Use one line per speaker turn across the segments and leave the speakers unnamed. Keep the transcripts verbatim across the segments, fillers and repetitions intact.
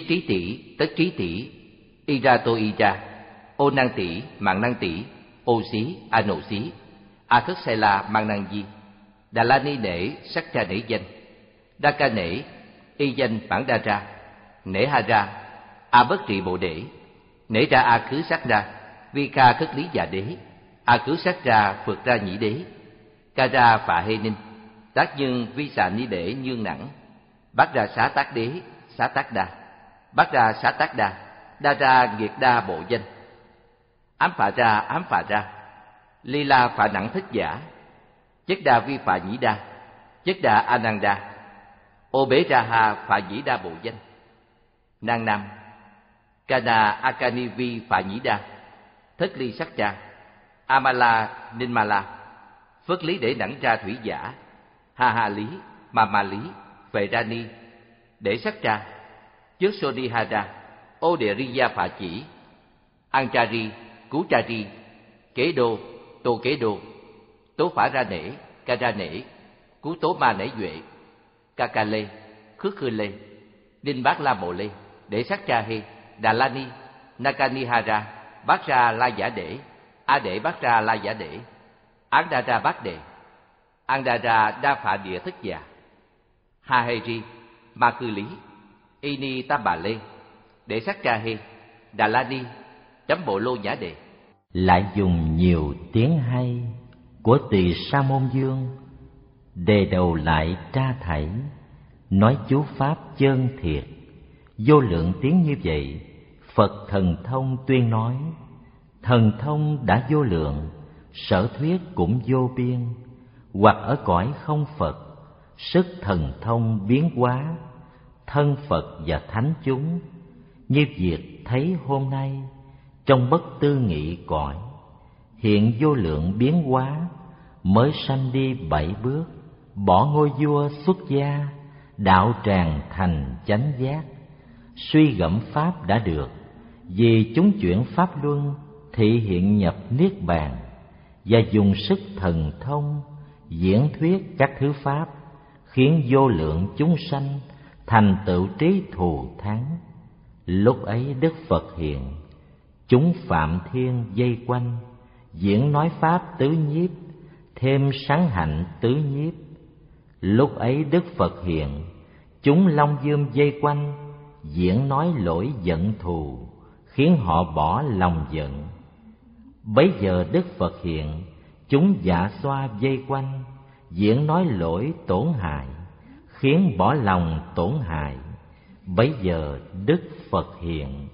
Nhất trí tỷ, tất trí tỷ, ira tô ira, ô năng tỷ, mạng năng tỷ, ô xí, a nộ xí, a khất sai la, mang năng di, đà la ni nể, sắc ra nể danh, đa ca nể, y danh bản đa ra, nể ha ra, a bất trị bộ đễ, nể ra a khứ sắc ra, vi ca khất lý già đế, a khứ sắc ra phượt ra nhĩ đế, ca ra phạ hê ninh, tác nhân vi xà ni đễ nhương nặng, bát ra xá tác đế, xá tác đa, bát ra xá tác đa, đa ra nghiệt đa bộ danh, ám phạ ra ám phạ ra, ly la phạ nặng thất giả, chất đa vi phạ nhĩ đa, chất đa a năng đa, ô bế ra ha phạ nhĩ đa bộ danh, năng nam, kana akani vi phạ nhĩ đa, thất ly sắc ra, amala ninh ma la, phất lý để nặng ra thủy giả, ha ha lý, ma ma lý, phệ ra ni, để sắc ra, trước so đi ha ra, ô địa riya phạ chỉ, an cha ri, cú cha ri, kế đô, tô kế đô, tố phả ra nể, ca ra nể, cú tố ma nể duệ, ca ca lê, khước khư lê, đinh bát la mộ lê, để sắc cha hê, đà la ni, nakani ha ra, bát ra la giả để, a để bát ra la giả để, án đa ra bát đề, an đa ra đa phạ địa thất già, ha hê ri, ma cư lý, y ni tam bà lê, để sắc cha hê, đà la ni, chấm bộ lô nhã đề.
Lại dùng nhiều tiếng hay của Tỳ Sa Môn Dương, đề đầu lại tra thảy, nói chú pháp chân thiệt. Vô lượng tiếng như vậy, Phật thần thông tuyên nói. Thần thông đã vô lượng, sở thuyết cũng vô biên. Hoặc ở cõi không Phật, sức thần thông biến hóa, thân Phật và thánh chúng, như việc thấy hôm nay trong bất tư nghị cõi, hiện vô lượng biến hóa, mới sanh đi bảy bước, bỏ ngôi vua xuất gia, đạo tràng thành chánh giác. Suy gẫm pháp đã được, vì chúng chuyển pháp luân, thị hiện nhập niết bàn, và dùng sức thần thông diễn thuyết các thứ pháp, khiến vô lượng chúng sanh thành tựu trí thù thắng. Lúc ấy Đức Phật hiện, chúng phạm thiên vây quanh, diễn nói pháp tứ nhiếp, thêm sáng hạnh tứ nhiếp. Lúc ấy Đức Phật hiện, chúng long dương vây quanh, diễn nói lỗi giận thù, khiến họ bỏ lòng giận. Bấy giờ Đức Phật hiện, chúng dạ xoa vây quanh, diễn nói lỗi tổn hại, khiến bỏ lòng tổn hại. Bấy giờ Đức Phật hiện,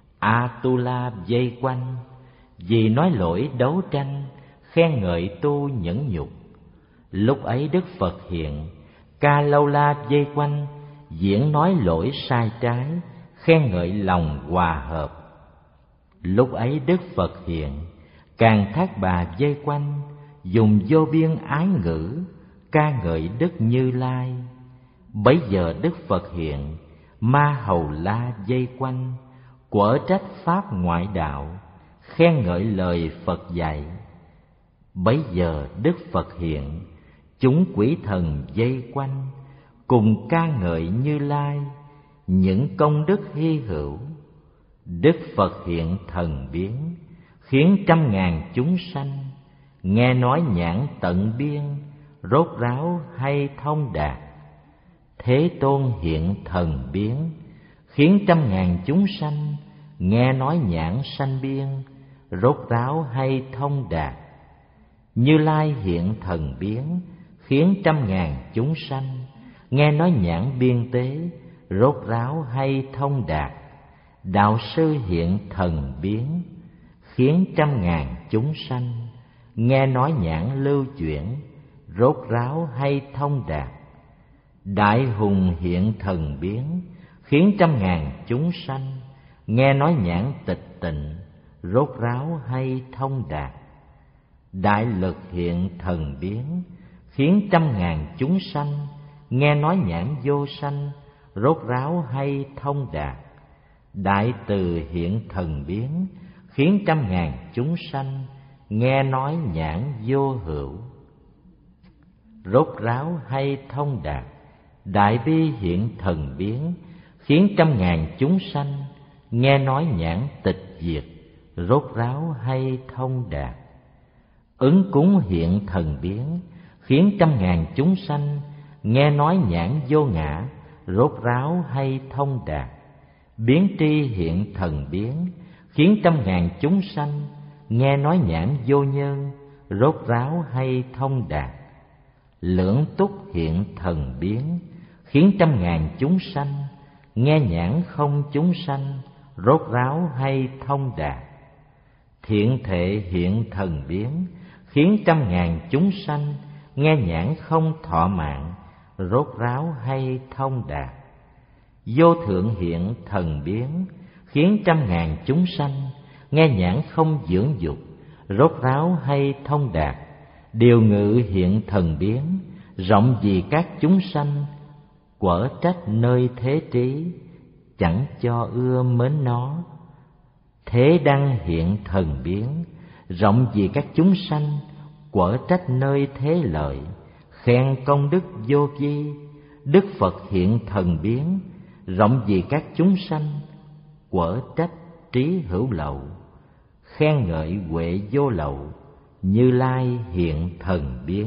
Atula vây quanh, vì nói lỗi đấu tranh, khen ngợi tu nhẫn nhục. Lúc ấy Đức Phật hiện, Ca Lâu La vây quanh, diễn nói lỗi sai trái, khen ngợi lòng hòa hợp. Lúc ấy Đức Phật hiện, Càng Thác Bà vây quanh, dùng vô biên ái ngữ, ca ngợi Đức Như Lai. Bấy giờ Đức Phật hiện, Ma Hầu La vây quanh, quở trách pháp ngoại đạo, khen ngợi lời Phật dạy. Bấy giờ Đức Phật hiện, chúng quỷ thần vây quanh, cùng ca ngợi Như Lai, những công đức hy hữu. Đức Phật hiện thần biến, khiến trăm ngàn chúng sanh nghe nói nhãn tận biên, rốt ráo hay thông đạt. Thế Tôn hiện thần biến, khiến trăm ngàn chúng sanh nghe nói nhãn sanh biên, rốt ráo hay thông đạt. Như Lai hiện thần biến, khiến trăm ngàn chúng sanh nghe nói nhãn biên tế, rốt ráo hay thông đạt. Đạo sư hiện thần biến, khiến trăm ngàn chúng sanh nghe nói nhãn lưu chuyển, rốt ráo hay thông đạt. Đại hùng hiện thần biến, khiến trăm ngàn chúng sanh nghe nói nhãn tịch tịnh, rốt ráo hay thông đạt. Đại lực hiện thần biến, khiến trăm ngàn chúng sanh nghe nói nhãn vô sanh, rốt ráo hay thông đạt. Đại từ hiện thần biến, khiến trăm ngàn chúng sanh nghe nói nhãn vô hữu, rốt ráo hay thông đạt. Đại bi hiện thần biến, khiến trăm ngàn chúng sanh nghe nói nhãn tịch diệt, rốt ráo hay thông đạt. Ứng cúng hiện thần biến, khiến trăm ngàn chúng sanh nghe nói nhãn vô ngã, rốt ráo hay thông đạt. Biến tri hiện thần biến, khiến trăm ngàn chúng sanh nghe nói nhãn vô nhân, rốt ráo hay thông đạt. Lưỡng túc hiện thần biến, khiến trăm ngàn chúng sanh nghe nhãn không chúng sanh, rốt ráo hay thông đạt. Thiện thệ hiện thần biến, khiến trăm ngàn chúng sanh nghe nhãn không thọ mạng, rốt ráo hay thông đạt. Vô thượng hiện thần biến, khiến trăm ngàn chúng sanh nghe nhãn không dưỡng dục, rốt ráo hay thông đạt. Điều ngự hiện thần biến, rộng vì các chúng sanh quở trách nơi thế trí, chẳng cho ưa mến nó. Thế đăng hiện thần biến, rộng vì các chúng sanh quở trách nơi thế lợi, khen công đức vô vi. Đức Phật hiện thần biến, rộng vì các chúng sanh quở trách trí hữu lậu, khen ngợi huệ vô lậu. Như Lai hiện thần biến,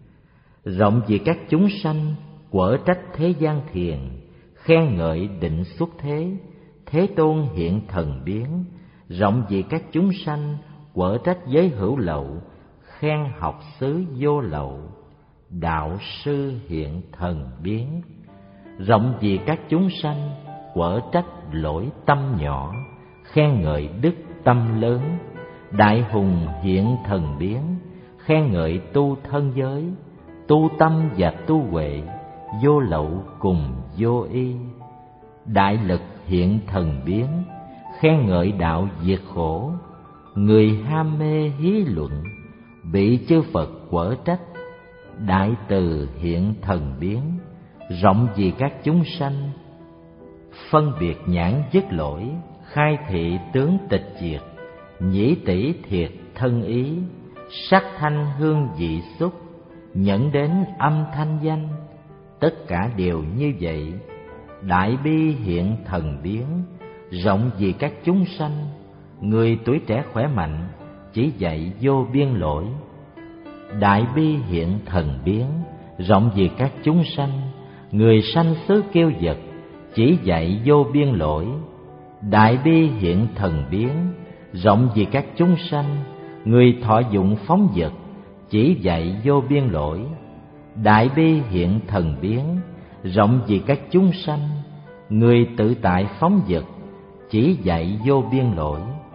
rộng vì các chúng sanh quở trách thế gian thiền, khen ngợi định xuất thế. Thế Tôn hiện thần biến, rộng vì các chúng sanh quở trách giới hữu lậu, khen học xứ vô lậu. Đạo sư hiện thần biến, rộng vì các chúng sanh quở trách lỗi tâm nhỏ, khen ngợi đức tâm lớn. Đại hùng hiện thần biến, khen ngợi tu thân giới, tu tâm và tu huệ, vô lậu cùng vô y. Đại lực hiện thần biến, khen ngợi đạo diệt khổ. Người ham mê hí luận, bị chư Phật quở trách. Đại từ hiện thần biến, rộng vì các chúng sanh phân biệt nhãn dứt lỗi, khai thị tướng tịch diệt. Nhĩ tỷ thiệt thân ý, sắc thanh hương vị xúc, nhẫn đến âm thanh danh. Tất cả đều như vậy. Đại bi hiện thần biến, rộng vì các chúng sanh. Người tuổi trẻ khỏe mạnh, chỉ dạy vô biên lỗi. Đại bi hiện thần biến, rộng vì các chúng sanh. Người sanh xứ kêu vật, chỉ dạy vô biên lỗi. Đại bi hiện thần biến, rộng vì các chúng sanh. Người thọ dụng phóng vật, chỉ dạy vô biên lỗi. Đại bi hiện thần biến, rộng vì các chúng sanh. Người tự tại phóng vật, chỉ dạy vô biên lỗi.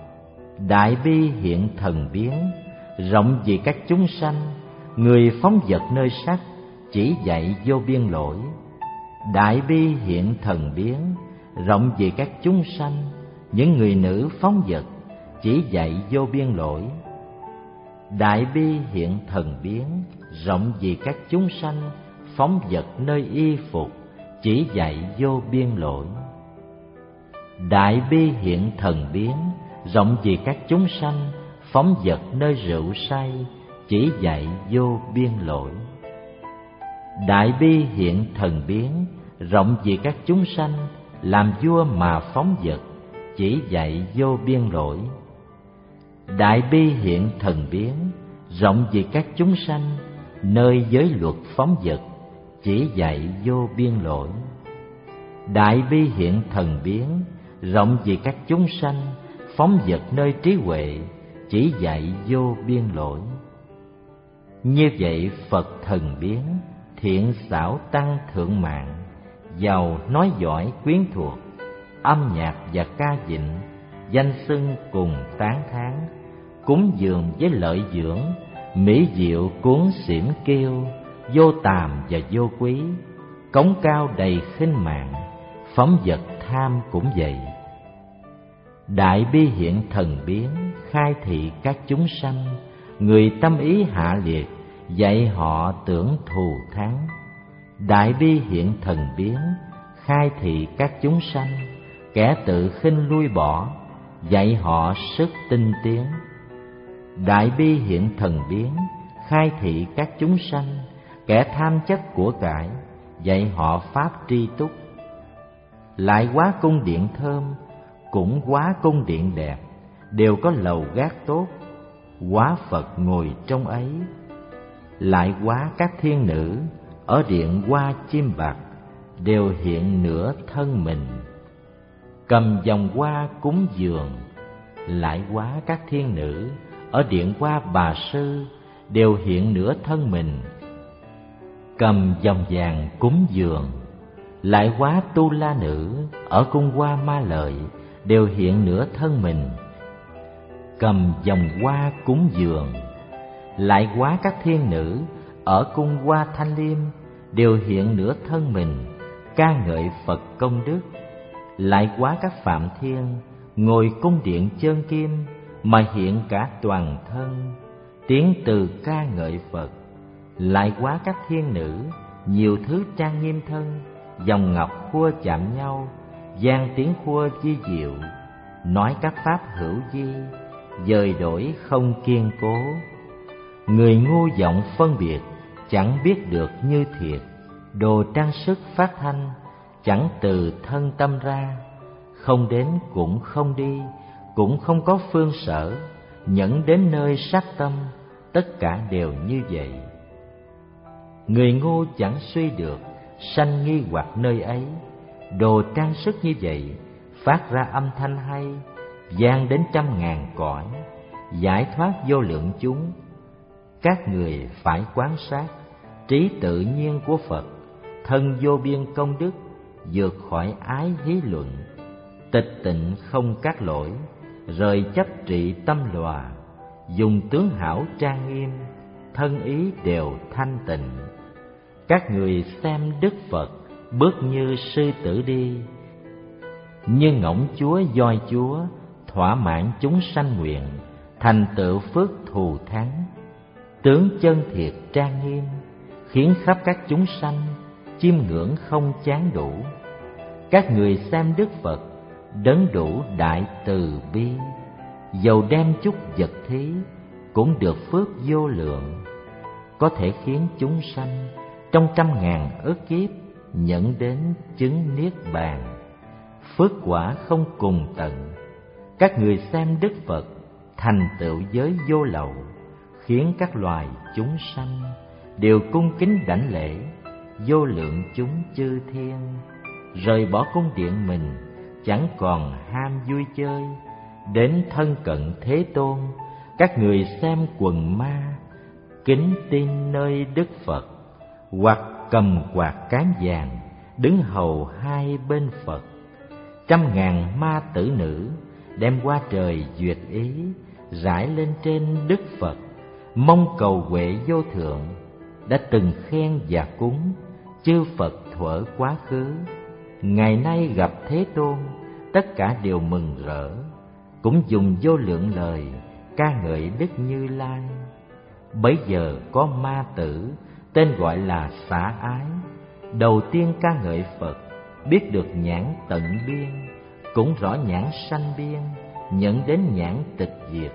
Đại bi hiện thần biến, rộng vì các chúng sanh. Người phóng vật nơi sắc, chỉ dạy vô biên lỗi. Đại bi hiện thần biến, rộng vì các chúng sanh. Những người nữ phóng vật, chỉ dạy vô biên lỗi. Đại bi hiện thần biến, rộng vì các chúng sanh. Phóng vật nơi y phục, chỉ dạy vô biên lỗi. Đại bi hiện thần biến, rộng vì các chúng sanh. Phóng vật nơi rượu say, chỉ dạy vô biên lỗi. Đại bi hiện thần biến, rộng vì các chúng sanh. Làm vua mà phóng vật, chỉ dạy vô biên lỗi. Đại bi hiện thần biến, rộng vì các chúng sanh. Nơi giới luật phóng vật, chỉ dạy vô biên lỗi. Đại bi hiện thần biến, rộng vì các chúng sanh. Phóng vật nơi trí huệ, chỉ dạy vô biên lỗi. Như vậy Phật thần biến, thiện xảo tăng thượng mạng. Giàu nói giỏi quyến thuộc, âm nhạc và ca dịnh. Danh xưng cùng tán thán, cúng dường với lợi dưỡng. Mỹ diệu cuốn xỉm kêu, vô tàm và vô quý. Cống cao đầy khinh mạng, phóng vật tham cũng vậy. Đại bi hiện thần biến, khai thị các chúng sanh. Người tâm ý hạ liệt, dạy họ tưởng thù thắng. Đại bi hiện thần biến, khai thị các chúng sanh. Kẻ tự khinh lui bỏ, dạy họ sức tinh tiến. Đại bi hiện thần biến, khai thị các chúng sanh. Kẻ tham chất của cải, dạy họ pháp tri túc. lại quá cung điện thơm, cũng quá cung điện đẹp, đều có lầu gác tốt, quá Phật ngồi trong ấy. Lại quá các thiên nữ ở điện hoa chim bạc, đều hiện nửa thân mình, cầm vòng hoa cúng dường. Lại quá các thiên nữ ở điện hoa bà sư, đều hiện nửa thân mình, cầm vòng vàng cúng dường. Lại quá tu la nữ ở cung hoa ma lợi, đều hiện nửa thân mình, cầm vòng hoa cúng dường. Lại quá các thiên nữ ở cung hoa thanh liêm, đều hiện nửa thân mình, ca ngợi Phật công đức. Lại quá các phạm thiên ngồi cung điện chơn kim, mà hiện cả toàn thân, tiếng từ ca ngợi Phật. Lại quá các thiên nữ nhiều thứ trang nghiêm thân, dòng ngọc khua chạm nhau, vang tiếng khua chi diệu, nói các pháp hữu vi, dời đổi không kiên cố. Người ngu vọng phân biệt, chẳng biết được như thiệt, đồ trang sức phát thanh, chẳng từ thân tâm ra. Không đến cũng không đi, cũng không có phương sở, nhẫn đến nơi sát tâm, tất cả đều như vậy. Người ngu chẳng suy được, sanh nghi hoặc nơi ấy. Đồ trang sức như vậy, phát ra âm thanh hay, vang đến trăm ngàn cõi, giải thoát vô lượng chúng. Các người phải quán sát trí tự nhiên của Phật, thân vô biên công đức, vượt khỏi ái hí luận, tịch tịnh không các lỗi, rời chấp trị tâm lòa, dùng tướng hảo trang nghiêm, thân ý đều thanh tịnh. Các người xem Đức Phật bước như sư tử đi, như ngỗng chúa voi chúa, thỏa mãn chúng sanh nguyện, thành tựu phước thù thắng. Tướng chân thiệt trang nghiêm, khiến khắp các chúng sanh chiêm ngưỡng không chán đủ. Các người xem Đức Phật đấng đủ đại từ bi, dầu đem chút vật thí cũng được phước vô lượng, có thể khiến chúng sanh trong trăm ngàn ức kiếp nhận đến chứng niết bàn, phước quả không cùng tận. Các người xem Đức Phật thành tựu giới vô lậu, khiến các loài chúng sanh đều cung kính đảnh lễ. Vô lượng chúng chư thiên rời bỏ cung điện mình, chẳng còn ham vui chơi, đến thân cận Thế Tôn. Các người xem quần ma kính tin nơi Đức Phật, hoặc cầm quạt cán vàng đứng hầu hai bên Phật. Trăm ngàn ma tử nữ đem qua trời duyệt ý, rải lên trên Đức Phật, mong cầu huệ vô thượng. Đã từng khen và cúng chư Phật thuở quá khứ, ngày nay gặp Thế Tôn, tất cả đều mừng rỡ, cũng dùng vô lượng lời ca ngợi Đức Như Lai. Bấy giờ có ma tử tên gọi là Xả Ái, đầu tiên ca ngợi Phật, biết được nhãn tận biên, cũng rõ nhãn sanh biên, nhận đến nhãn tịch diệt.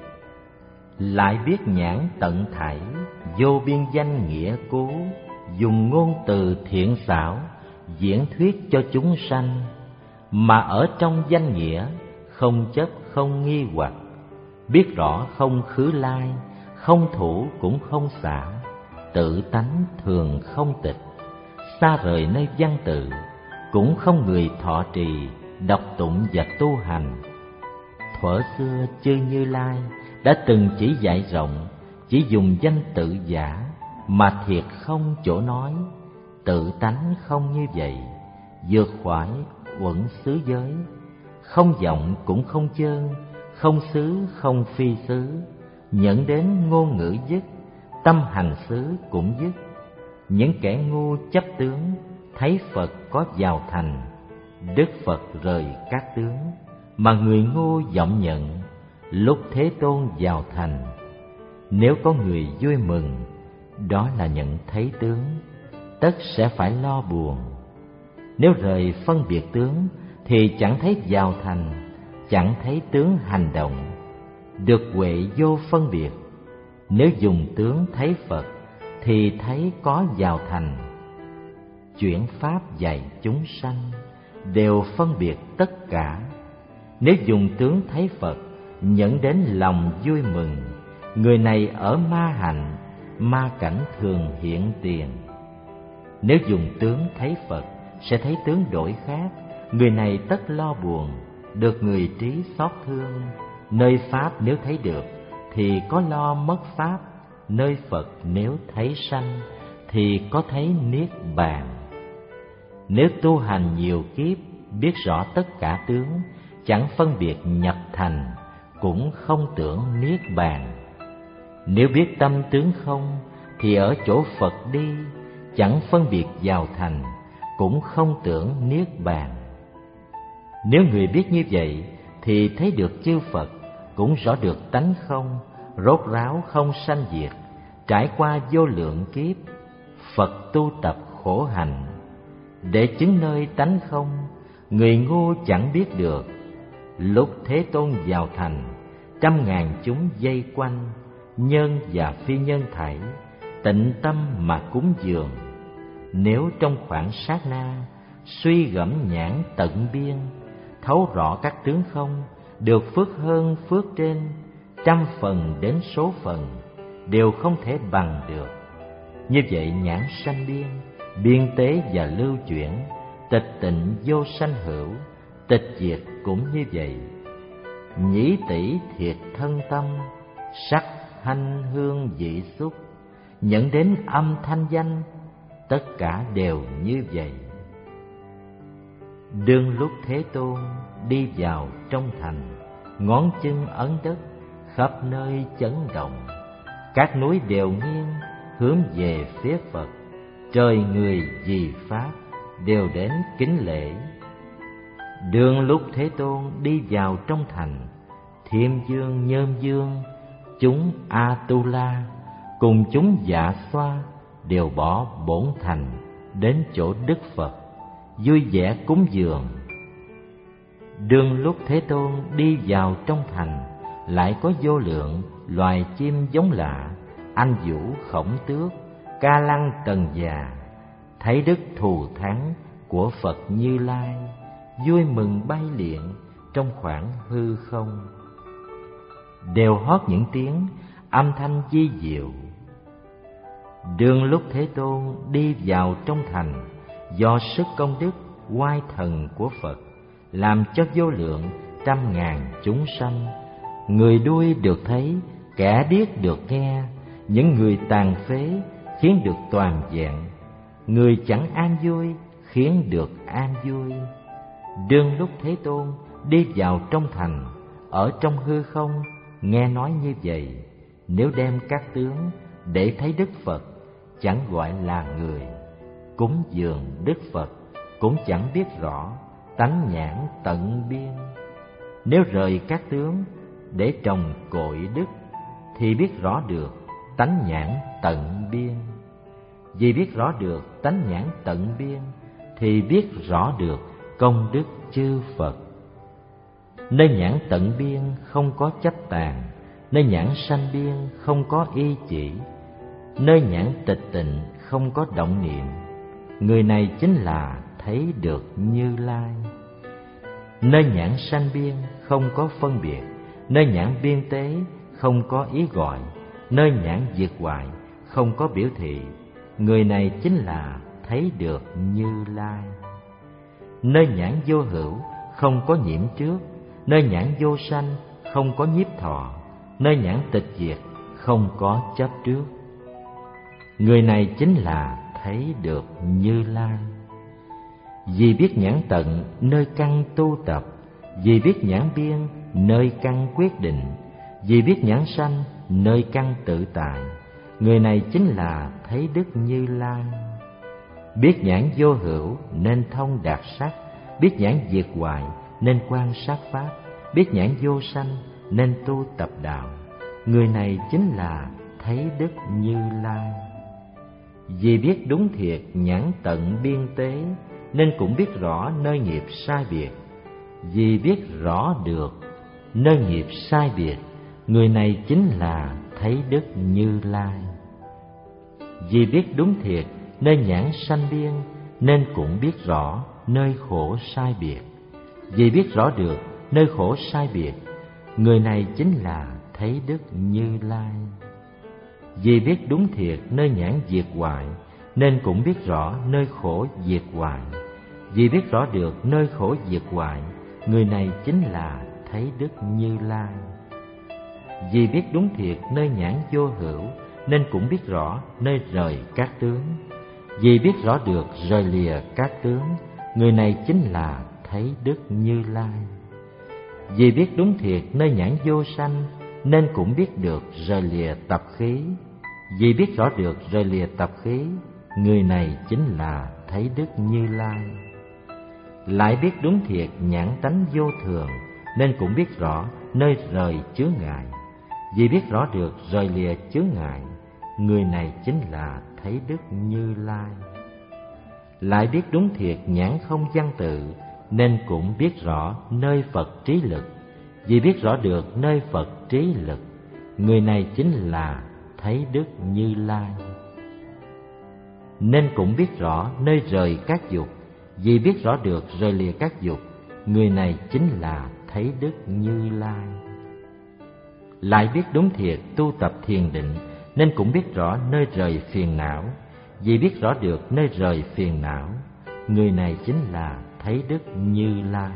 Lại biết nhãn tận thảy, vô biên danh nghĩa cố, dùng ngôn từ thiện xảo diễn thuyết cho chúng sanh, mà ở trong danh nghĩa không chấp không nghi hoặc, biết rõ không khứ lai, không thủ cũng không xả, tự tánh thường không tịch, xa rời nơi văn tự, cũng không người thọ trì, đọc tụng và tu hành. Thuở xưa chư Như Lai đã từng chỉ dạy rộng, chỉ dùng danh tự giả, mà thiệt không chỗ nói. Tự tánh không như vậy, vượt khỏi uẩn xứ giới, không vọng cũng không chơn, không xứ không phi xứ, nhận đến ngôn ngữ dứt, tâm hành xứ cũng dứt. Những kẻ ngu chấp tướng thấy Phật có vào thành, Đức Phật rời các tướng, mà người ngu vọng nhận lúc Thế Tôn vào thành. Nếu có người vui mừng, đó là nhận thấy tướng, tất sẽ phải lo buồn. Nếu rời phân biệt tướng thì chẳng thấy vào thành, chẳng thấy tướng hành động, được huệ vô phân biệt. Nếu dùng tướng thấy Phật thì thấy có vào thành. Chuyển pháp dạy chúng sanh, đều phân biệt tất cả. Nếu dùng tướng thấy Phật, nhận đến lòng vui mừng, người này ở ma hạnh, ma cảnh thường hiện tiền. Nếu dùng tướng thấy Phật, sẽ thấy tướng đổi khác, người này tất lo buồn, được người trí xót thương. Nơi Pháp nếu thấy được, thì có lo mất Pháp. Nơi Phật nếu thấy sanh, thì có thấy Niết Bàn. Nếu tu hành nhiều kiếp, biết rõ tất cả tướng, chẳng phân biệt nhập thành, cũng không tưởng Niết Bàn. Nếu biết tâm tướng không, thì ở chỗ Phật đi, chẳng phân biệt vào thành, cũng không tưởng Niết Bàn. Nếu người biết như vậy, thì thấy được chư Phật, cũng rõ được tánh không, rốt ráo không sanh diệt. Trải qua vô lượng kiếp, Phật tu tập khổ hạnh, để chứng nơi tánh không, người ngu chẳng biết được. Lúc Thế Tôn vào thành, trăm ngàn chúng vây quanh, nhân và phi nhân thảy, tịnh tâm mà cúng dường. Nếu trong khoảng sát na, suy gẫm nhãn tận biên, thấu rõ các tướng không, được phước hơn phước trên, trăm phần đến số phần, đều không thể bằng được. Như vậy nhãn sanh biên, biên tế và lưu chuyển, tịch tịnh vô sanh hữu, tịch diệt cũng như vậy. Nhĩ tỷ thiệt thân tâm, sắc thanh hương vị xúc, nhận đến âm thanh danh, tất cả đều như vậy. Đương lúc Thế Tôn đi vào trong thành, ngón chân ấn đất, khắp nơi chấn động. Các núi đều nghiêng hướng về phía Phật, trời người vì Pháp đều đến kính lễ. Đương lúc Thế Tôn đi vào trong thành, Thiêm Dương, Nhơn Dương, chúng A-tu-la cùng chúng Dạ Xoa đều bỏ bổn thành đến chỗ Đức Phật, vui vẻ cúng dường. Đương lúc Thế Tôn đi vào trong thành, lại có vô lượng loài chim giống lạ, anh vũ khổng tước, ca lăng tần già, thấy đức thù thắng của Phật Như Lai, vui mừng bay liện trong khoảng hư không, đều hót những tiếng âm thanh vi diệu. Đương lúc Thế Tôn đi vào trong thành, do sức công đức oai thần của Phật, làm cho vô lượng trăm ngàn chúng sanh, người đuôi được thấy, kẻ điếc được nghe, những người tàn phế khiến được toàn vẹn, người chẳng an vui khiến được an vui. Đương lúc Thế Tôn đi vào trong thành, ở trong hư không nghe nói như vậy, nếu đem các tướng để thấy Đức Phật, chẳng gọi là người. Cúng dường Đức Phật cũng chẳng biết rõ tánh nhãn tận biên. Nếu rời các tướng để trồng cội đức, thì biết rõ được tánh nhãn tận biên. Vì biết rõ được tánh nhãn tận biên, thì biết rõ được công đức chư Phật. Nơi nhãn tận biên không có chấp tàn, nơi nhãn sanh biên không có y chỉ, nơi nhãn tịch tịnh không có động niệm, người này chính là thấy được Như Lai. Nơi nhãn sanh biên không có phân biệt, nơi nhãn biên tế không có ý gọi, nơi nhãn diệt hoại không có biểu thị, người này chính là thấy được Như Lai. Nơi nhãn vô hữu không có nhiễm trước, nơi nhãn vô sanh không có nhiếp thọ, nơi nhãn tịch diệt không có chấp trước, người này chính là thấy được Như Lai. Vì biết nhãn tận nơi căn tu tập, vì biết nhãn biên nơi căn quyết định, vì biết nhãn sanh nơi căn tự tại, người này chính là thấy Đức Như Lai. Biết nhãn vô hữu nên thông đạt sắc, biết nhãn diệt hoại nên quan sát pháp, biết nhãn vô sanh nên tu tập đạo, người này chính là thấy Đức Như Lai. Vì biết đúng thiệt nhãn tận biên tế, nên cũng biết rõ nơi nghiệp sai biệt. Vì biết rõ được nơi nghiệp sai biệt, người này chính là thấy Đức Như Lai. Vì biết đúng thiệt nơi nhãn sanh biên, nên cũng biết rõ nơi khổ sai biệt. Vì biết rõ được nơi khổ sai biệt, người này chính là thấy Đức Như Lai. Vì biết đúng thiệt nơi nhãn diệt hoại, nên cũng biết rõ nơi khổ diệt hoại. Vì biết rõ được nơi khổ diệt hoại, người này chính là thấy Đức Như Lai. Vì biết đúng thiệt nơi nhãn vô hữu, nên cũng biết rõ nơi rời các tướng. Vì biết rõ được rời lìa các tướng, người này chính là thấy Đức Như Lai. Vì biết đúng thiệt nơi nhãn vô sanh, nên cũng biết được rời lìa tập khí. Vì biết rõ được rời lìa tập khí, người này chính là thấy Đức Như Lai. Lại biết đúng thiệt nhãn tánh vô thường, nên cũng biết rõ nơi rời chướng ngại. Vì biết rõ được rời lìa chướng ngại, người này chính là thấy Đức Như Lai. Lại biết đúng thiệt nhãn không văn tự, nên cũng biết rõ nơi Phật trí lực. Vì biết rõ được nơi Phật trí lực, người này chính là thấy Đức Như Lai. Nên cũng biết rõ nơi rời các dục. Vì biết rõ được rời lìa các dục, người này chính là thấy Đức Như Lai. Lại biết đúng thiệt tu tập thiền định, nên cũng biết rõ nơi rời phiền não. Vì biết rõ được nơi rời phiền não, người này chính là thấy Đức Như Lai.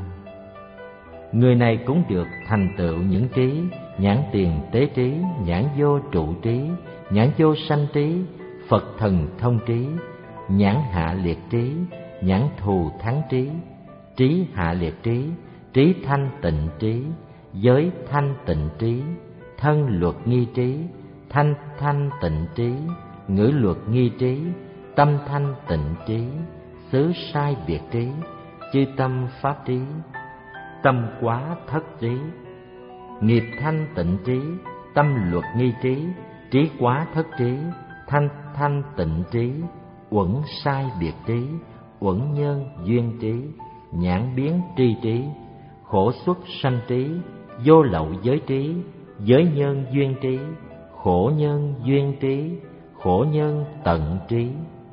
Người này cũng được thành tựu những trí: nhãn tiền tế trí, nhãn vô trụ trí, nhãn vô sanh trí, Phật thần thông trí, nhãn hạ liệt trí, nhãn thù thắng trí, trí hạ liệt trí, trí thanh tịnh trí, giới thanh tịnh trí, thân luật nghi trí, thanh thanh tịnh trí, ngữ luật nghi trí, tâm thanh tịnh trí, xứ sai biệt trí, chư tâm pháp trí, tâm quá thất trí, nghiệp thanh tịnh trí, tâm luật nghi trí, trí quá thất trí, thanh thanh tịnh trí, uẩn sai biệt trí, uẩn nhân duyên trí, nhãn biến tri trí, khổ xuất sanh trí, vô lậu giới trí, giới nhân duyên trí, khổ nhân duyên trí, khổ nhân tận trí,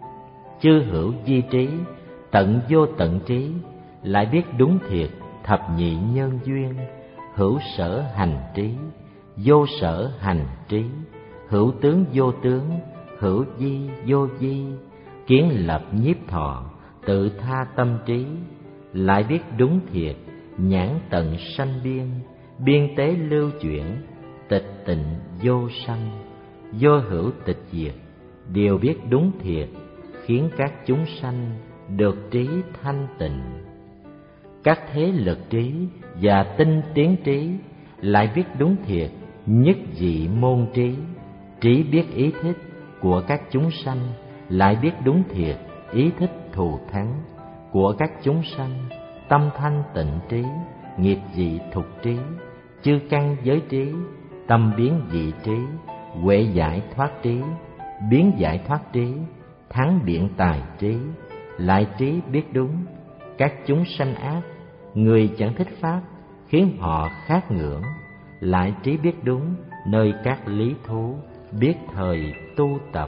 chư hữu di trí, tận vô tận trí. Lại biết đúng thiệt thập nhị nhân duyên, hữu sở hành trí, vô sở hành trí, hữu tướng vô tướng, hữu di vô di, kiến lập nhiếp thọ, tự tha tâm trí. Lại biết đúng thiệt nhãn tận sanh biên, biên tế lưu chuyển, tịch tịnh vô sanh, vô hữu tịch diệt. Đều biết đúng thiệt khiến các chúng sanh được trí thanh tịnh. Các thế lực trí và tinh tiến trí lại biết đúng thiệt nhất dị môn trí, trí biết ý thích của các chúng sanh. Lại biết đúng thiệt ý thích thù thắng của các chúng sanh, tâm thanh tịnh trí, nghiệp dị thục trí, chư căn giới trí, tâm biến dị trí, huệ giải thoát trí, biến giải thoát trí, thắng biện tài trí. Lại trí biết đúng các chúng sanh ác, người chẳng thích pháp, khiến họ khát ngưỡng. Lại trí biết đúng nơi các lý thú, biết thời tu tập,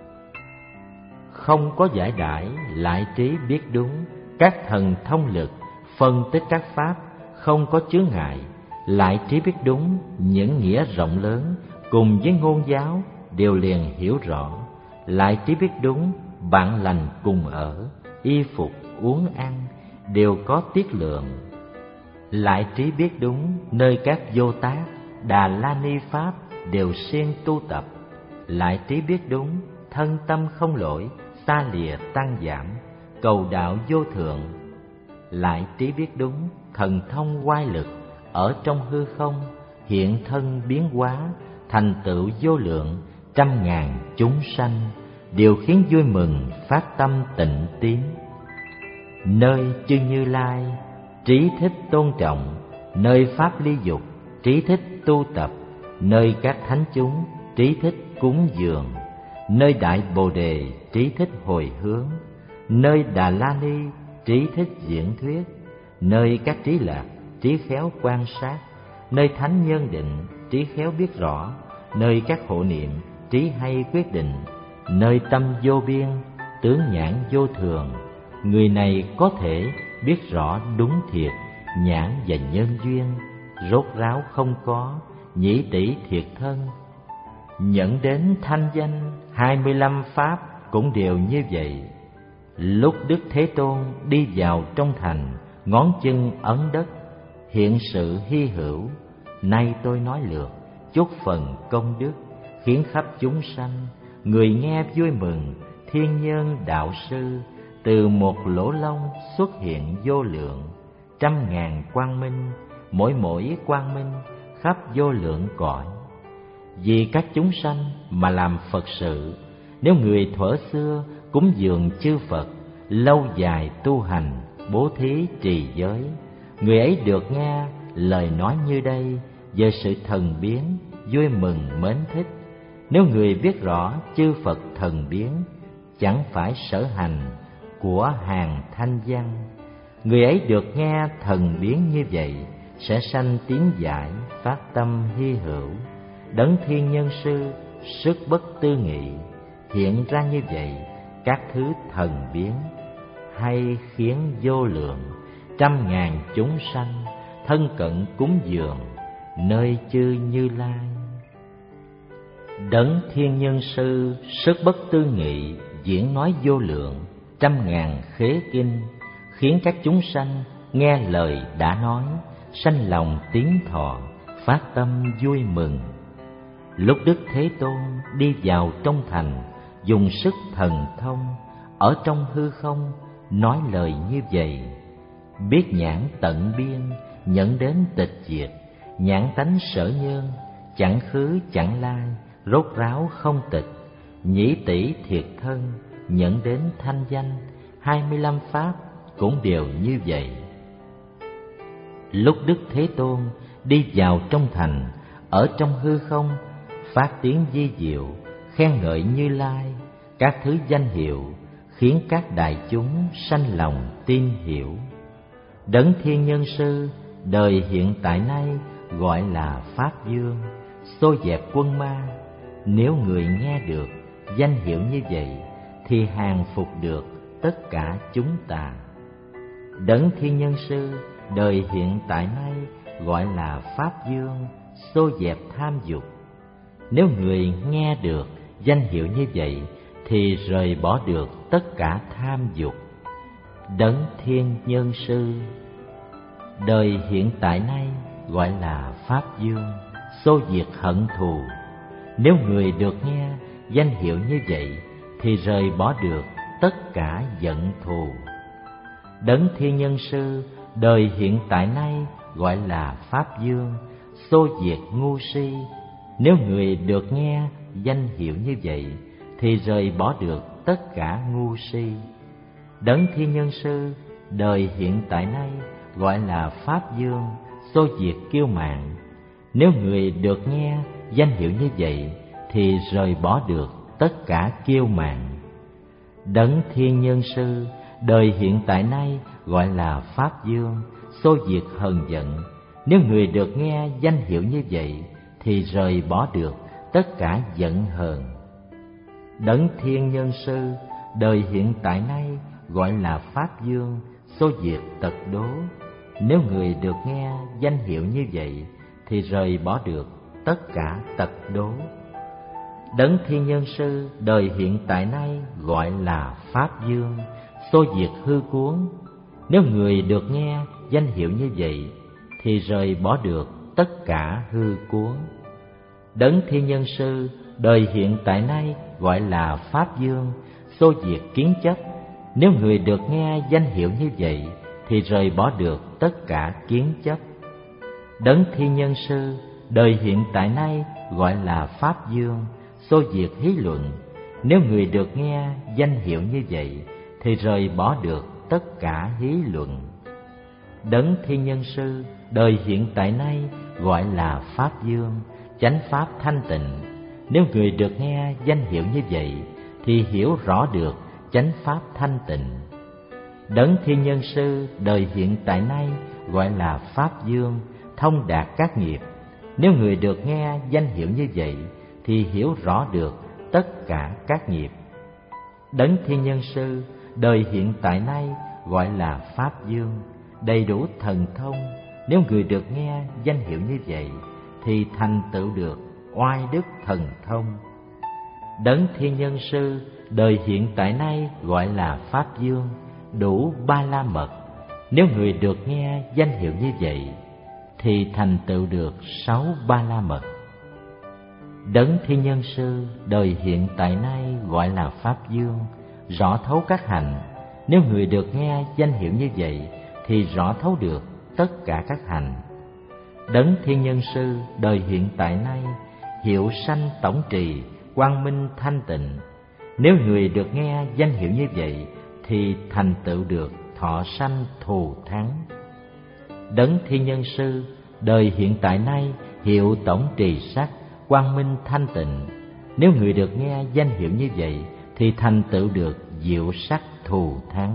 không có giải đãi. Lại trí biết đúng các thần thông lực, phân tích các pháp, không có chướng ngại. Lại trí biết đúng những nghĩa rộng lớn, cùng với ngôn giáo đều liền hiểu rõ. Lại trí biết đúng bạn lành cùng ở, y phục uống ăn đều có tiết lượng. Lại trí biết đúng nơi các vô tác, Đà La Ni Pháp đều siêng tu tập. Lại trí biết đúng thân tâm không lỗi, xa lìa tăng giảm, cầu đạo vô thượng. Lại trí biết đúng thần thông oai lực, ở trong hư không hiện thân biến hóa, thành tựu vô lượng, trăm ngàn chúng sanh đều khiến vui mừng, phát tâm tịnh tiến. Nơi chư Như Lai trí thích tôn trọng, nơi pháp ly dục trí thích tu tập, nơi các thánh chúng trí thích cúng dường, nơi đại bồ đề trí thích hồi hướng, nơi Đà La Ni trí thích diễn thuyết, nơi các trí lạc trí khéo quan sát, nơi thánh nhân định trí khéo biết rõ, nơi các hộ niệm trí hay quyết định, nơi tâm vô biên tướng nhãn vô thường, người này có thể biết rõ đúng thiệt, nhãn và nhân duyên, rốt ráo không có, nhĩ tỷ thiệt thân. Nhẫn đến thanh danh, hai mươi lăm pháp cũng đều như vậy. Lúc Đức Thế Tôn đi vào trong thành, ngón chân ấn đất, hiện sự hy hữu. Nay tôi nói lượt, chúc phần công đức, khiến khắp chúng sanh, người nghe vui mừng. Thiên nhân đạo sư, từ một lỗ lông xuất hiện vô lượng, trăm ngàn quang minh, mỗi mỗi quang minh khắp vô lượng cõi. Vì các chúng sanh mà làm Phật sự. Nếu người thuở xưa cúng dường chư Phật, lâu dài tu hành, bố thí trì giới, người ấy được nghe lời nói như đây về sự thần biến, vui mừng mến thích. Nếu người biết rõ chư Phật thần biến, chẳng phải sở hành của hàng thanh văn, người ấy được nghe thần biến như vậy, sẽ sanh tiếng giải, phát tâm hy hữu. Đấng thiên nhân sư, sức bất tư nghị, hiện ra như vậy, các thứ thần biến, hay khiến vô lượng, trăm ngàn chúng sanh, thân cận cúng dường, nơi chư Như Lai. Đấng thiên nhân sư, sức bất tư nghị, diễn nói vô lượng, trăm ngàn khế kinh, khiến các chúng sanh nghe lời đã nói, sanh lòng tiếng thọ, phát tâm vui mừng. Lúc Đức Thế Tôn đi vào trong thành, dùng sức thần thông, ở trong hư không nói lời như vậy. Biết nhãn tận biên, nhận đến tịch diệt, nhãn tánh sở nhân, chẳng khứ chẳng lai, rốt ráo không tịch. Nhĩ tỷ thiệt thân, nhận đến thanh danh, hai mươi lăm pháp cũng đều như vậy. Lúc Đức Thế Tôn đi vào trong thành, ở trong hư không phát tiếng vi diệu, khen ngợi Như Lai, các thứ danh hiệu, khiến các đại chúng sanh lòng tin hiểu. Đấng thiên nhân sư, đời hiện tại nay gọi là Pháp Vương, xô dẹp quân ma. Nếu người nghe được danh hiệu như vậy, thì hàng phục được tất cả chúng ta. Đấng thiên nhân sư, đời hiện tại nay gọi là Pháp Vương, xô dẹp tham dục. Nếu người nghe được danh hiệu như vậy, thì rời bỏ được tất cả tham dục. Đấng thiên nhân sư, đời hiện tại nay gọi là Pháp Vương, xô diệt hận thù. Nếu người được nghe danh hiệu như vậy, thì rời bỏ được tất cả giận thù. Đấng thiên nhân sư, đời hiện tại nay gọi là Pháp Vương, xô diệt ngu si. Nếu người được nghe danh hiệu như vậy, thì rời bỏ được tất cả ngu si. Đấng thiên nhân sư, đời hiện tại nay gọi là Pháp Vương, xô diệt kiêu mạn. Nếu người được nghe danh hiệu như vậy, thì rời bỏ được tất cả kiêu mạn. Đấng thiên nhân sư, đời hiện tại nay gọi là Pháp Vương, xô diệt hờn giận. Nếu người được nghe danh hiệu như vậy, thì rời bỏ được tất cả giận hờn. Đấng thiên nhân sư, đời hiện tại nay gọi là Pháp Vương, xô diệt tật đố. Nếu người được nghe danh hiệu như vậy, thì rời bỏ được tất cả tật đố. Đấng thiên nhân sư, đời hiện tại nay gọi là Pháp Vương, xô diệt hư cuốn. Nếu người được nghe danh hiệu như vậy, thì rời bỏ được tất cả hư cuốn. Đấng thiên nhân sư, đời hiện tại nay gọi là Pháp Vương, xô diệt kiến chấp. Nếu người được nghe danh hiệu như vậy, thì rời bỏ được tất cả kiến chấp. Đấng thiên nhân sư, đời hiện tại nay gọi là Pháp Vương, xô diệt hí luận. Nếu người được nghe danh hiệu như vậy, thì rời bỏ được tất cả hí luận. Đấng thiên nhân sư, đời hiện tại nay gọi là Pháp Vương, chánh pháp thanh tịnh. Nếu người được nghe danh hiệu như vậy, thì hiểu rõ được chánh pháp thanh tịnh. Đấng thiên nhân sư, đời hiện tại nay gọi là Pháp Vương, thông đạt các nghiệp. Nếu người được nghe danh hiệu như vậy, thì hiểu rõ được tất cả các nghiệp. Đấng thiên nhân sư, đời hiện tại nay gọi là Pháp Dương, đầy đủ thần thông. Nếu người được nghe danh hiệu như vậy thì thành tựu được oai đức thần thông. Đấng Thiên Nhân Sư đời hiện tại nay gọi là Pháp Dương, đủ ba la mật. Nếu người được nghe danh hiệu như vậy thì thành tựu được sáu ba la mật. Đấng Thiên Nhân Sư đời hiện tại nay gọi là Pháp Dương, rõ thấu các hạnh. Nếu người được nghe danh hiệu như vậy thì rõ thấu được tất cả các hạnh. Đấng Thiên Nhân Sư đời hiện tại nay hiệu sanh tổng trì, quang minh thanh tịnh. Nếu người được nghe danh hiệu như vậy thì thành tựu được thọ sanh thù thắng. Đấng Thiên Nhân Sư đời hiện tại nay hiệu tổng trì sắc, quang minh thanh tịnh. Nếu người được nghe danh hiệu như vậy thì thành tựu được diệu sắc thù thắng.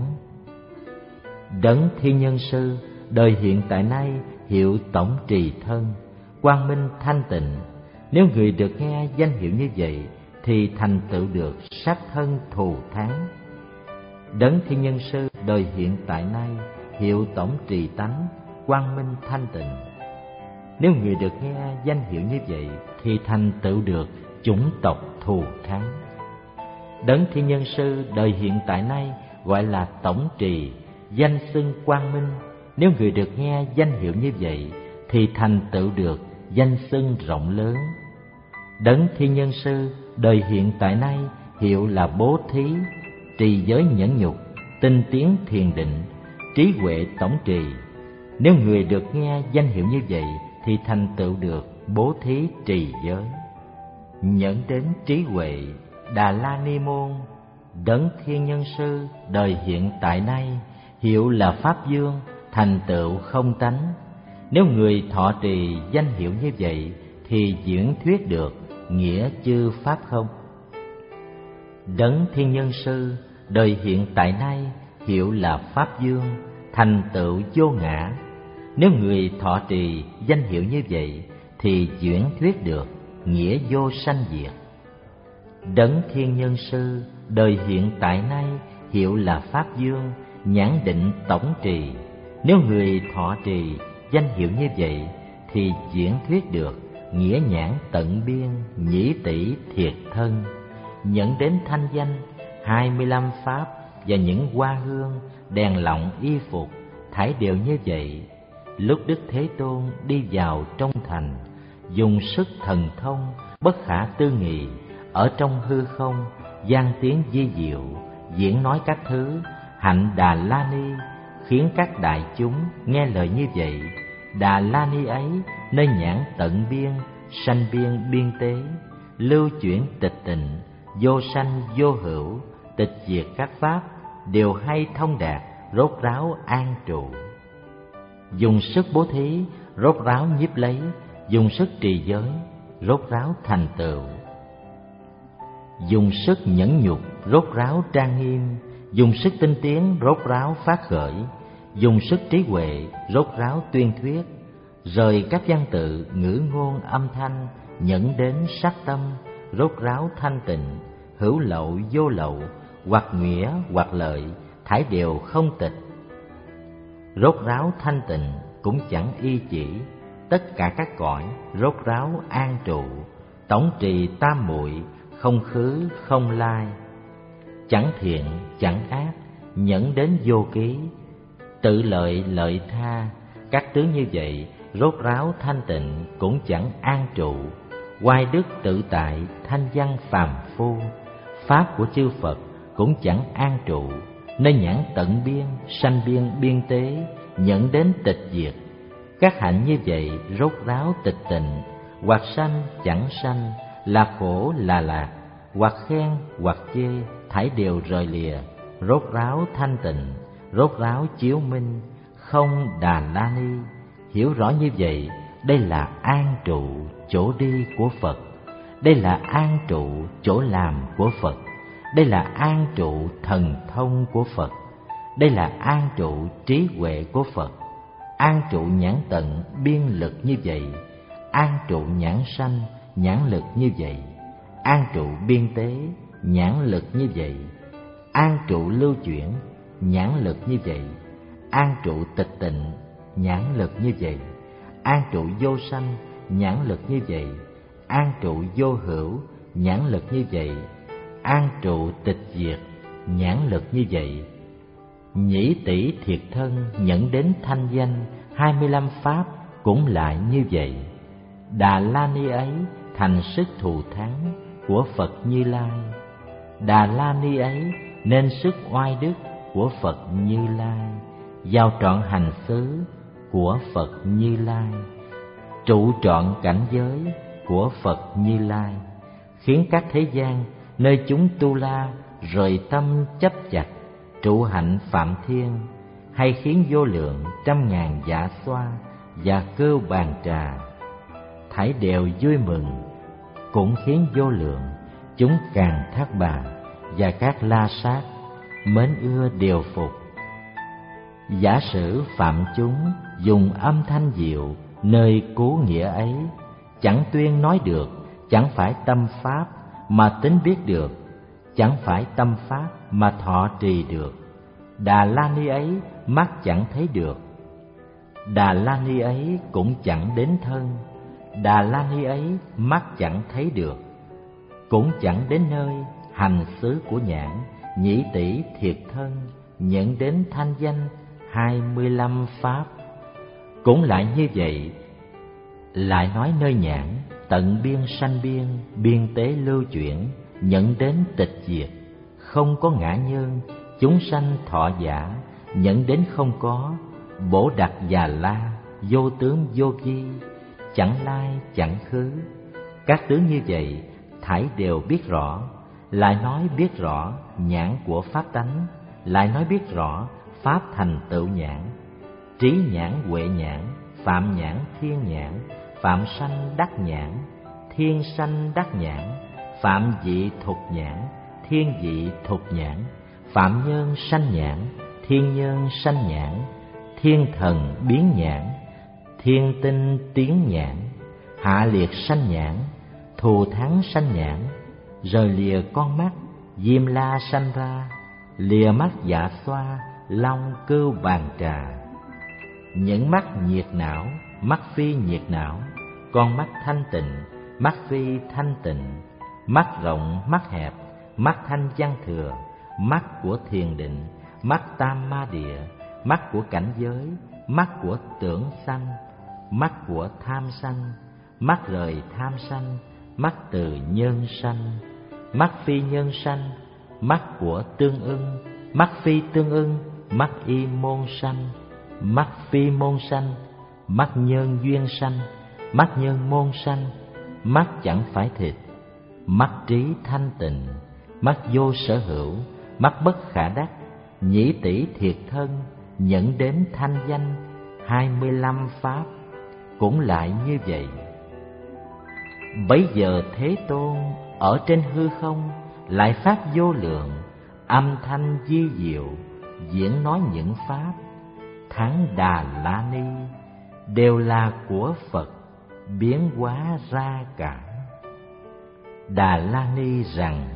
Đấng Thiên Nhân Sư đời hiện tại nay hiệu tổng trì thân, quang minh thanh tịnh. Nếu người được nghe danh hiệu như vậy thì thành tựu được sắc thân thù thắng. Đấng Thiên Nhân Sư đời hiện tại nay hiệu tổng trì tánh, quang minh thanh tịnh. Nếu người được nghe danh hiệu như vậy thì thành tựu được chủng tộc thù thắng. Đấng Thiên Nhân Sư đời hiện tại nay gọi là tổng trì, danh xưng quang minh. Nếu người được nghe danh hiệu như vậy thì thành tựu được danh xưng rộng lớn. Đấng Thiên Nhân Sư đời hiện tại nay hiệu là bố thí, trì giới nhẫn nhục, tinh tiến thiền định, trí huệ tổng trì. Nếu người được nghe danh hiệu như vậy thì thành tựu được bố thí trì giới. Nhẫn đến trí huệ, Đà La Ni Môn. Đấng Thiên Nhân Sư đời hiện tại nay hiệu là Pháp Dương, thành tựu không tánh. Nếu người thọ trì danh hiệu như vậy thì diễn thuyết được nghĩa chư pháp không. Đấng Thiên Nhân Sư đời hiện tại nay hiệu là Pháp Dương, thành tựu vô ngã. Nếu người thọ trì danh hiệu như vậy thì diễn thuyết được nghĩa vô sanh diệt. Đấng Thiên Nhân Sư đời hiện tại nay hiệu là Pháp Dương, nhãn định tổng trì. Nếu người thọ trì danh hiệu như vậy thì diễn thuyết được nghĩa nhãn tận biên, nhĩ tỷ thiệt thân. Nhận đến thanh danh hai mươi lăm pháp và những hoa hương, đèn lọng y phục, thải đều như vậy. Lúc Đức Thế Tôn đi vào trong thành, dùng sức thần thông bất khả tư nghị, ở trong hư không gian tiếng di diệu, diễn nói các thứ hạnh Đà La Ni, khiến các đại chúng nghe lời như vậy. Đà La Ni ấy nơi nhãn tận biên, sanh biên biên tế, lưu chuyển tịch tịnh, vô sanh vô hữu, tịch diệt các pháp, đều hay thông đạt, rốt ráo an trụ. Dùng sức bố thí, rốt ráo nhiếp lấy, dùng sức trì giới, rốt ráo thành tựu. Dùng sức nhẫn nhục, rốt ráo trang nghiêm, dùng sức tinh tiến, rốt ráo phát khởi, dùng sức trí huệ, rốt ráo tuyên thuyết, rời các văn tự, ngữ ngôn âm thanh, nhẫn đến sắc tâm, rốt ráo thanh tịnh, hữu lậu vô lậu, hoặc nghĩa hoặc lợi, thải đều không tịch. Rốt ráo thanh tịnh cũng chẳng y chỉ, tất cả các cõi rốt ráo an trụ, tổng trì tam muội, không khứ không lai. Chẳng thiện chẳng ác, nhẫn đến vô ký, tự lợi lợi tha, các tướng như vậy rốt ráo thanh tịnh cũng chẳng an trụ. Oai đức tự tại, thanh văn phàm phu, pháp của chư Phật cũng chẳng an trụ. Nơi nhãn tận biên, sanh biên biên tế, nhẫn đến tịch diệt. Các hạnh như vậy rốt ráo tịch tịnh, hoặc sanh chẳng sanh, là khổ là lạc, hoặc khen hoặc chê, thải đều rời lìa, rốt ráo thanh tịnh, rốt ráo chiếu minh, không Đà La Ni. Hiểu rõ như vậy, đây là an trụ chỗ đi của Phật, đây là an trụ chỗ làm của Phật, đây là an trụ thần thông của Phật, đây là an trụ trí huệ của Phật. An trụ nhãn tận biên lực như vậy, an trụ nhãn sanh nhãn lực như vậy, an trụ biên tế nhãn lực như vậy, an trụ lưu chuyển, nhãn lực như vậy. An trụ tịch tịnh, nhãn lực như vậy. An trụ vô sanh, nhãn lực như vậy. An trụ vô hữu, nhãn lực như vậy. An trụ tịch diệt, nhãn lực như vậy. Nhĩ tỷ thiệt thân nhẫn đến thanh danh, hai mươi lăm pháp cũng lại như vậy. Đà La Ni ấy thành sức thù thắng của Phật Như Lai. Đà La Ni ấy nên sức oai đức của Phật Như Lai, giao trọn hành xứ của Phật Như Lai, trụ trọn cảnh giới của Phật Như Lai, khiến các thế gian nơi chúng tu la rời tâm chấp chặt, trụ hạnh phạm thiên, hay khiến vô lượng trăm ngàn dạ xoa và cưu bàn trà thảy đều vui mừng, cũng khiến vô lượng chúng càng thác bà và các la sát mến ưa điều phục. Giả sử phạm chúng dùng âm thanh diệu nơi cứu nghĩa ấy, chẳng tuyên nói được, chẳng phải tâm pháp mà tính biết được, chẳng phải tâm pháp mà thọ trì được. Đà La Ni ấy mắt chẳng thấy được, Đà La Ni ấy cũng chẳng đến thân. Đà La Ni ấy mắt chẳng thấy được, cũng chẳng đến nơi hành xứ của nhãn. Nhĩ tỷ thiệt thân nhận đến thanh danh hai mươi lăm pháp cũng lại như vậy. Lại nói nơi nhãn tận biên sanh biên, biên tế lưu chuyển, nhận đến tịch diệt, không có ngã nhân, chúng sanh thọ giả, nhận đến không có, bổ đặc già la, vô tướng vô vi, chẳng lai chẳng khứ. Các tướng như vậy thảy đều biết rõ. Lại nói biết rõ nhãn của pháp tánh, lại nói biết rõ pháp thành tựu nhãn. Trí nhãn huệ nhãn, phạm nhãn thiên nhãn, phạm sanh đắc nhãn, thiên sanh đắc nhãn, phạm vị thục nhãn, thiên vị thục nhãn, phạm nhân sanh nhãn, thiên nhân sanh nhãn, thiên thần biến nhãn, thiên tinh tiến nhãn, hạ liệt sanh nhãn, thù thắng sanh nhãn. Rời lìa con mắt, diêm la sanh ra, lìa mắt dạ xoa, long cưu bàn trà. Những mắt nhiệt não, mắt phi nhiệt não, con mắt thanh tịnh, mắt phi thanh tịnh, mắt rộng mắt hẹp, mắt thanh văn thừa, mắt của thiền định, mắt tam ma địa, mắt của cảnh giới, mắt của tưởng sanh, mắt của tham sanh, mắt rời tham sanh, mắt từ nhân sanh, mắt phi nhân sanh, mắt của tương ưng, mắt phi tương ưng, mắt y môn sanh, mắt phi môn sanh, mắt nhân duyên sanh, mắt nhân môn sanh, mắt chẳng phải thịt, mắt trí thanh tịnh, mắt vô sở hữu, mắt bất khả đắc. Nhĩ tỷ thiệt thân nhận đến thanh danh hai mươi lăm pháp cũng lại như vậy. Bấy giờ Thế Tôn ở trên hư không lại phát vô lượng âm thanh di diệu, diễn nói những pháp thắng Đà La Ni đều là của Phật biến hóa ra cả. Đà La Ni rằng: